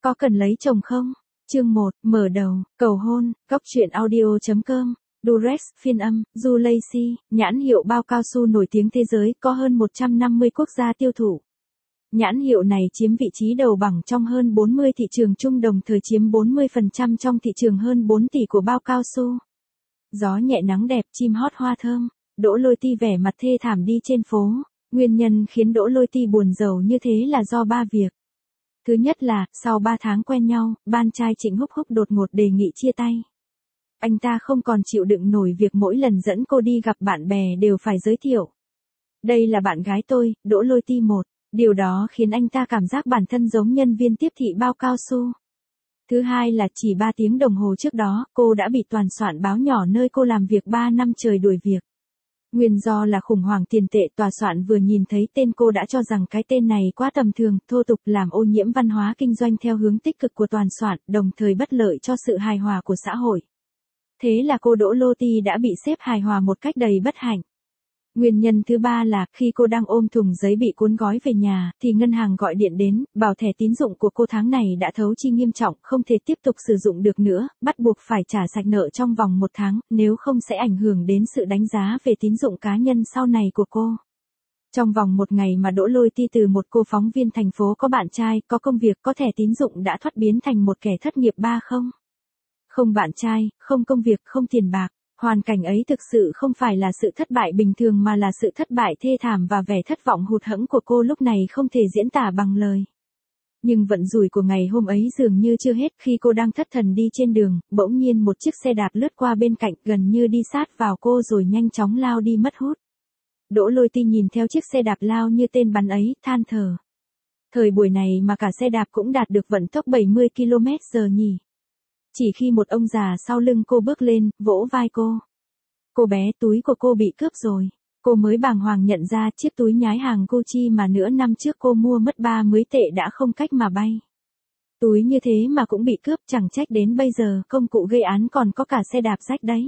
Có cần lấy chồng không? Chương 1, mở đầu, cầu hôn, góc truyện audio.com, Durex, phiên âm, Du Lacey, nhãn hiệu bao cao su nổi tiếng thế giới, có hơn 150 quốc gia tiêu thụ. Nhãn hiệu này chiếm vị trí đầu bảng trong hơn 40 thị trường chung, đồng thời chiếm 40% trong thị trường hơn 4 tỷ của bao cao su. Gió nhẹ nắng đẹp, chim hót hoa thơm, Đỗ Lôi Ti vẻ mặt thê thảm đi trên phố. Nguyên nhân khiến Đỗ Lôi Ti buồn rầu như thế là do 3 việc. Thứ nhất là, sau 3 tháng quen nhau, bạn trai Trịnh Húc Húc đột ngột đề nghị chia tay. Anh ta không còn chịu đựng nổi việc mỗi lần dẫn cô đi gặp bạn bè đều phải giới thiệu. Đây là bạn gái tôi, Đỗ Lôi Ti 1. Điều đó khiến anh ta cảm giác bản thân giống nhân viên tiếp thị bao cao su. Thứ hai là chỉ 3 tiếng đồng hồ trước đó, cô đã bị toàn soạn báo nhỏ nơi cô làm việc 3 năm trời đuổi việc. Nguyên do là khủng hoảng tiền tệ, tòa soạn vừa nhìn thấy tên cô đã cho rằng cái tên này quá tầm thường, thô tục, làm ô nhiễm văn hóa kinh doanh theo hướng tích cực của toàn soạn, đồng thời bất lợi cho sự hài hòa của xã hội. Thế là cô Đỗ Lôi Ti đã bị xếp hài hòa một cách đầy bất hạnh. Nguyên nhân thứ ba là, khi cô đang ôm thùng giấy bị cuốn gói về nhà, thì ngân hàng gọi điện đến, bảo thẻ tín dụng của cô tháng này đã thấu chi nghiêm trọng, không thể tiếp tục sử dụng được nữa, bắt buộc phải trả sạch nợ trong vòng 1 tháng, nếu không sẽ ảnh hưởng đến sự đánh giá về tín dụng cá nhân sau này của cô. Trong vòng 1 ngày mà Đỗ Lôi Ti từ một cô phóng viên thành phố có bạn trai, có công việc, có thẻ tín dụng đã thoát biến thành một kẻ thất nghiệp 30. Không bạn trai, không công việc, không tiền bạc. Hoàn cảnh ấy thực sự không phải là sự thất bại bình thường mà là sự thất bại thê thảm, và vẻ thất vọng hụt hẫng của cô lúc này không thể diễn tả bằng lời. Nhưng vận rủi của ngày hôm ấy dường như chưa hết. Khi cô đang thất thần đi trên đường, bỗng nhiên một chiếc xe đạp lướt qua bên cạnh, gần như đi sát vào cô rồi nhanh chóng lao đi mất hút. Đỗ Lôi Ti nhìn theo chiếc xe đạp lao như tên bắn ấy, than thở. Thời buổi này mà cả xe đạp cũng đạt được vận tốc 70 km/h nhỉ? Chỉ khi một ông già sau lưng cô bước lên, vỗ vai cô. Cô bé, túi của cô bị cướp rồi. Cô mới bàng hoàng nhận ra chiếc túi nhái hàng Gucci mà nửa năm trước cô mua mất 30 tệ đã không cách mà bay. Túi như thế mà cũng bị cướp, chẳng trách đến bây giờ công cụ gây án còn có cả xe đạp rách đấy.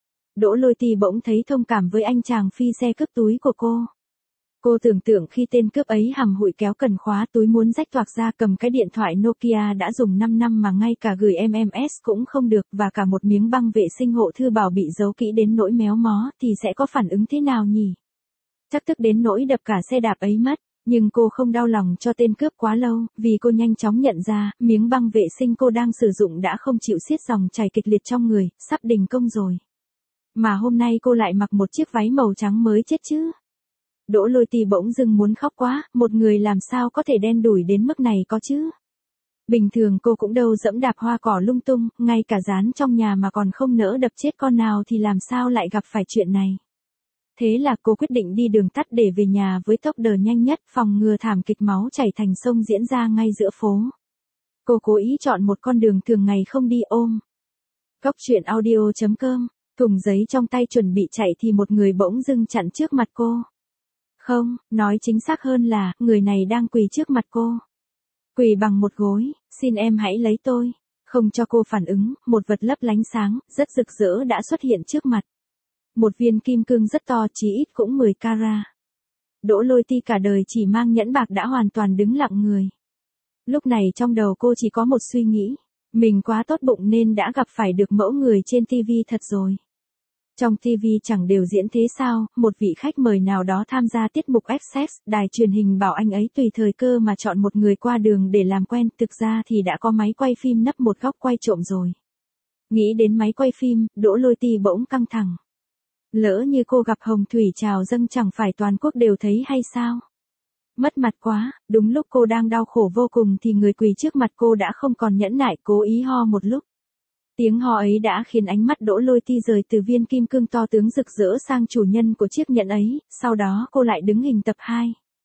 Đỗ Lôi Ti bỗng thấy thông cảm với anh chàng phi xe cướp túi của cô. Cô tưởng tượng khi tên cướp ấy hầm hụi kéo cần khóa túi muốn rách toạc ra, cầm cái điện thoại Nokia đã dùng 5 năm mà ngay cả gửi MMS cũng không được, và cả một miếng băng vệ sinh hộ thư bảo bị giấu kỹ đến nỗi méo mó, thì sẽ có phản ứng thế nào nhỉ? Chắc tức đến nỗi đập cả xe đạp ấy mất. Nhưng cô không đau lòng cho tên cướp quá lâu, vì cô nhanh chóng nhận ra, miếng băng vệ sinh cô đang sử dụng đã không chịu xiết dòng chảy kịch liệt trong người, sắp đình công rồi. Mà hôm nay cô lại mặc một chiếc váy màu trắng mới chết chứ. Đỗ Lôi Ti bỗng dưng muốn khóc quá, một người làm sao có thể đen đủi đến mức này có chứ? Bình thường cô cũng đâu dẫm đạp hoa cỏ lung tung, ngay cả rán trong nhà mà còn không nỡ đập chết con nào thì làm sao lại gặp phải chuyện này. Thế là cô quyết định đi đường tắt để về nhà với tốc độ nhanh nhất, phòng ngừa thảm kịch máu chảy thành sông diễn ra ngay giữa phố. Cô cố ý chọn một con đường thường ngày không đi ôm. Góc truyện audio.com, thùng giấy trong tay chuẩn bị chạy thì một người bỗng dưng chặn trước mặt cô. Không, nói chính xác hơn là, người này đang quỳ trước mặt cô. Quỳ bằng một gối, xin em hãy lấy tôi. Không cho cô phản ứng, một vật lấp lánh sáng, rất rực rỡ đã xuất hiện trước mặt. Một viên kim cương rất to, chí ít cũng 10 carat. Đỗ Lôi Ti cả đời chỉ mang nhẫn bạc đã hoàn toàn đứng lặng người. Lúc này trong đầu cô chỉ có một suy nghĩ. Mình quá tốt bụng nên đã gặp phải được mẫu người trên TV thật rồi. Trong TV chẳng đều diễn thế sao, một vị khách mời nào đó tham gia tiết mục Access, đài truyền hình bảo anh ấy tùy thời cơ mà chọn một người qua đường để làm quen, thực ra thì đã có máy quay phim nấp một góc quay trộm rồi. Nghĩ đến máy quay phim, Đỗ Lôi Ti bỗng căng thẳng. Lỡ như cô gặp hồng thủy trào dâng chẳng phải toàn quốc đều thấy hay sao? Mất mặt quá, đúng lúc cô đang đau khổ vô cùng thì người quỳ trước mặt cô đã không còn nhẫn nại, cố ý ho một lúc. Tiếng ho ấy đã khiến ánh mắt Đỗ Lôi Ti rời từ viên kim cương to tướng rực rỡ sang chủ nhân của chiếc nhẫn ấy, sau đó cô lại đứng hình tập 2.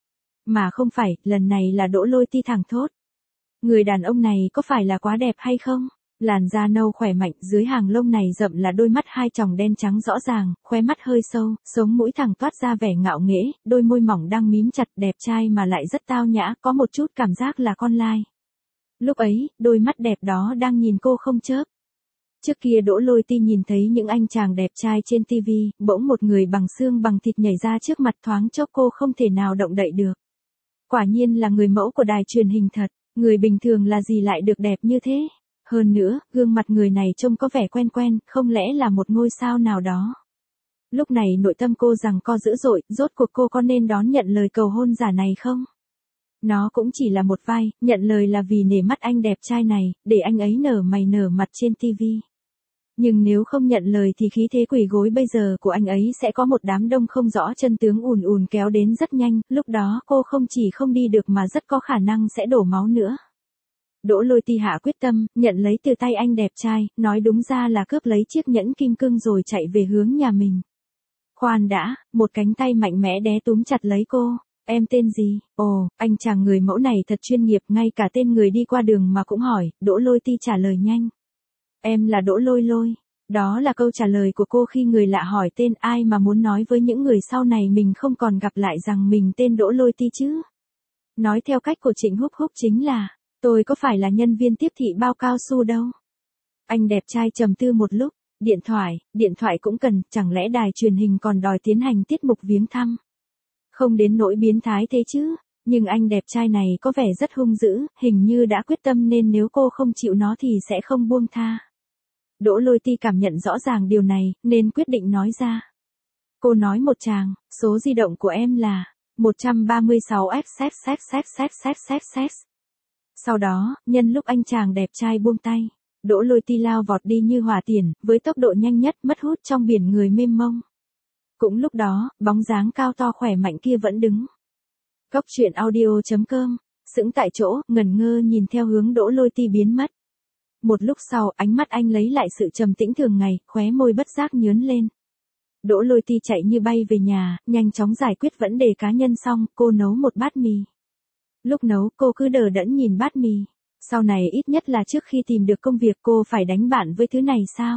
Mà không phải, lần này là Đỗ Lôi Ti thẳng thốt. Người đàn ông này có phải là quá đẹp hay không? Làn da nâu khỏe mạnh, dưới hàng lông này rậm là đôi mắt hai tròng đen trắng rõ ràng, khóe mắt hơi sâu, sống mũi thẳng toát ra vẻ ngạo nghễ, đôi môi mỏng đang mím chặt, đẹp trai mà lại rất tao nhã, có một chút cảm giác là con lai. Lúc ấy, đôi mắt đẹp đó đang nhìn cô không chớp. Trước kia Đỗ Lôi Ti nhìn thấy những anh chàng đẹp trai trên TV, bỗng một người bằng xương bằng thịt nhảy ra trước mặt, thoáng chốc cô không thể nào động đậy được. Quả nhiên là người mẫu của đài truyền hình thật. Người bình thường là gì lại được đẹp như thế? Hơn nữa, gương mặt người này trông có vẻ quen quen, không lẽ là một ngôi sao nào đó? Lúc này nội tâm cô giằng co dữ dội, rốt cuộc cô có nên đón nhận lời cầu hôn giả này không? Nó cũng chỉ là một vai, nhận lời là vì nể mắt anh đẹp trai này, để anh ấy nở mày nở mặt trên tivi. Nhưng nếu không nhận lời thì khí thế quỳ gối bây giờ của anh ấy sẽ có một đám đông không rõ chân tướng ùn ùn kéo đến rất nhanh, lúc đó cô không chỉ không đi được mà rất có khả năng sẽ đổ máu nữa. Đỗ Lôi Ti hạ quyết tâm, nhận lấy từ tay anh đẹp trai, nói đúng ra là cướp lấy chiếc nhẫn kim cương rồi chạy về hướng nhà mình. Khoan đã, một cánh tay mạnh mẽ đé túm chặt lấy cô. Em tên gì? Ồ, anh chàng người mẫu này thật chuyên nghiệp, ngay cả tên người đi qua đường mà cũng hỏi. Đỗ Lôi Ti trả lời nhanh. Em là Đỗ Lôi Lôi. Đó là câu trả lời của cô khi người lạ hỏi tên, ai mà muốn nói với những người sau này mình không còn gặp lại rằng mình tên Đỗ Lôi Ti chứ. Nói theo cách của Trịnh Húc Húc chính là, tôi có phải là nhân viên tiếp thị bao cao su đâu. Anh đẹp trai trầm tư một lúc, điện thoại cũng cần, chẳng lẽ đài truyền hình còn đòi tiến hành tiết mục viếng thăm. Không đến nỗi biến thái thế chứ, nhưng anh đẹp trai này có vẻ rất hung dữ, hình như đã quyết tâm nên nếu cô không chịu nó thì sẽ không buông tha. Đỗ Lôi Ti cảm nhận rõ ràng điều này, nên quyết định nói ra. Cô nói một tràng, số di động của em là 136F. Sau đó, nhân lúc anh chàng đẹp trai buông tay, Đỗ Lôi Ti lao vọt đi như hỏa tiễn, với tốc độ nhanh nhất mất hút trong biển người mênh mông. Cũng lúc đó, bóng dáng cao to khỏe mạnh kia vẫn đứng. Góc truyện audio.com, sững tại chỗ, ngẩn ngơ nhìn theo hướng Đỗ Lôi Ti biến mất. Một lúc sau, ánh mắt anh lấy lại sự trầm tĩnh thường ngày, khóe môi bất giác nhướng lên. Đỗ Lôi Ti chạy như bay về nhà, nhanh chóng giải quyết vấn đề cá nhân xong, cô nấu một bát mì. Lúc nấu, cô cứ đờ đẫn nhìn bát mì. Sau này ít nhất là trước khi tìm được công việc cô phải đánh bạn với thứ này sao?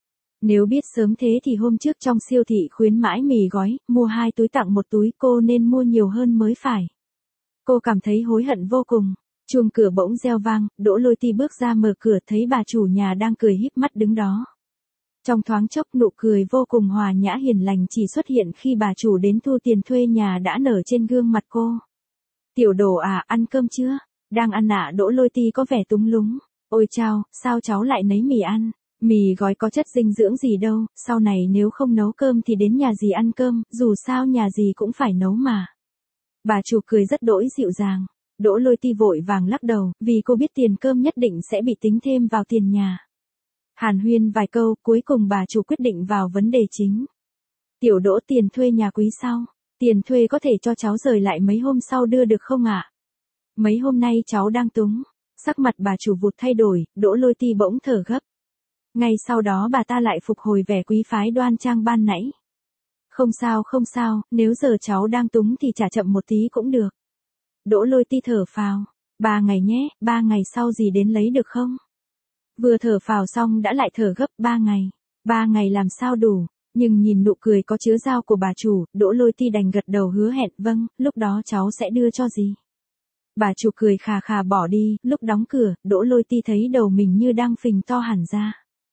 Nếu biết sớm thế thì hôm trước trong siêu thị khuyến mãi mì gói, mua 2 túi tặng 1 túi, cô nên mua nhiều hơn mới phải. Cô cảm thấy hối hận vô cùng. Chuông cửa bỗng reo vang, Đỗ Lôi Ti bước ra mở cửa thấy bà chủ nhà đang cười híp mắt đứng đó. Trong thoáng chốc nụ cười vô cùng hòa nhã hiền lành chỉ xuất hiện khi bà chủ đến thu tiền thuê nhà đã nở trên gương mặt cô. Tiểu Đồ à, ăn cơm chưa? Đang ăn ạ. Đỗ Lôi Ti có vẻ túng lúng. Ôi chao, sao cháu lại nấy mì ăn? Mì gói có chất dinh dưỡng gì đâu, sau này nếu không nấu cơm thì đến nhà dì ăn cơm, dù sao nhà dì cũng phải nấu mà. Bà chủ cười rất đỗi dịu dàng. Đỗ Lôi Ti vội vàng lắc đầu, vì cô biết tiền cơm nhất định sẽ bị tính thêm vào tiền nhà. Hàn huyên vài câu, cuối cùng bà chủ quyết định vào vấn đề chính. Tiểu Đỗ, tiền thuê nhà quý sao? Tiền thuê có thể cho cháu rời lại mấy hôm sau đưa được không ạ? Mấy hôm nay cháu đang túng. Sắc mặt bà chủ vụt thay đổi, Đỗ Lôi Ti bỗng thở gấp. Ngay sau đó bà ta lại phục hồi vẻ quý phái đoan trang ban nãy. Không sao, nếu giờ cháu đang túng thì trả chậm một tí cũng được. Đỗ Lôi Ti thở phào. 3 ngày nhé, 3 ngày sau gì đến lấy được không? Vừa thở phào xong đã lại thở gấp 3 ngày. 3 ngày làm sao đủ, nhưng nhìn nụ cười có chứa dao của bà chủ, Đỗ Lôi Ti đành gật đầu hứa hẹn, vâng, lúc đó cháu sẽ đưa cho gì. Bà chủ cười khà khà bỏ đi, lúc đóng cửa, Đỗ Lôi Ti thấy đầu mình như đang phình to hẳn ra.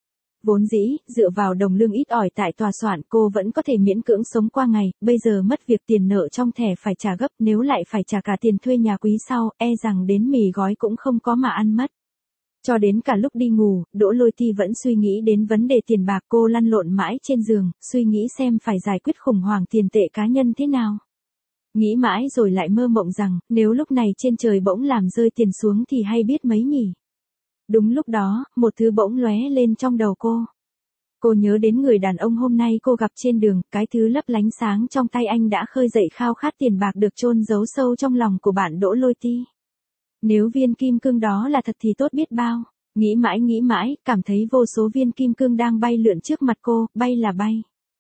Vốn dĩ, dựa vào đồng lương ít ỏi tại tòa soạn cô vẫn có thể miễn cưỡng sống qua ngày, bây giờ mất việc tiền nợ trong thẻ phải trả gấp, nếu lại phải trả cả tiền thuê nhà quý sau, e rằng đến mì gói cũng không có mà ăn mất. Cho đến cả lúc đi ngủ, Đỗ Lôi Ti vẫn suy nghĩ đến vấn đề tiền bạc, cô lăn lộn mãi trên giường, suy nghĩ xem phải giải quyết khủng hoảng tiền tệ cá nhân thế nào. Nghĩ mãi rồi lại mơ mộng rằng, nếu lúc này trên trời bỗng làm rơi tiền xuống thì hay biết mấy nhỉ. Đúng lúc đó, một thứ bỗng lóe lên trong đầu cô. Cô nhớ đến người đàn ông hôm nay cô gặp trên đường, cái thứ lấp lánh sáng trong tay anh đã khơi dậy khao khát tiền bạc được chôn giấu sâu trong lòng của bạn Đỗ Lôi Ti. Nếu viên kim cương đó là thật thì tốt biết bao. Nghĩ mãi, cảm thấy vô số viên kim cương đang bay lượn trước mặt cô, bay là bay.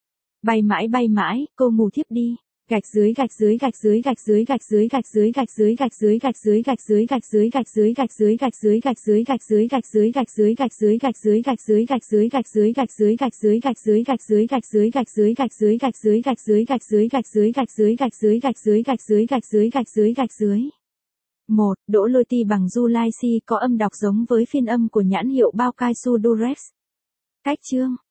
Bay mãi, cô ngủ thiếp đi. Gạch dưới một, Đỗ Lôi Ti bằng July C có âm đọc giống với phiên âm của nhãn hiệu bao cao su Durex. Cách chương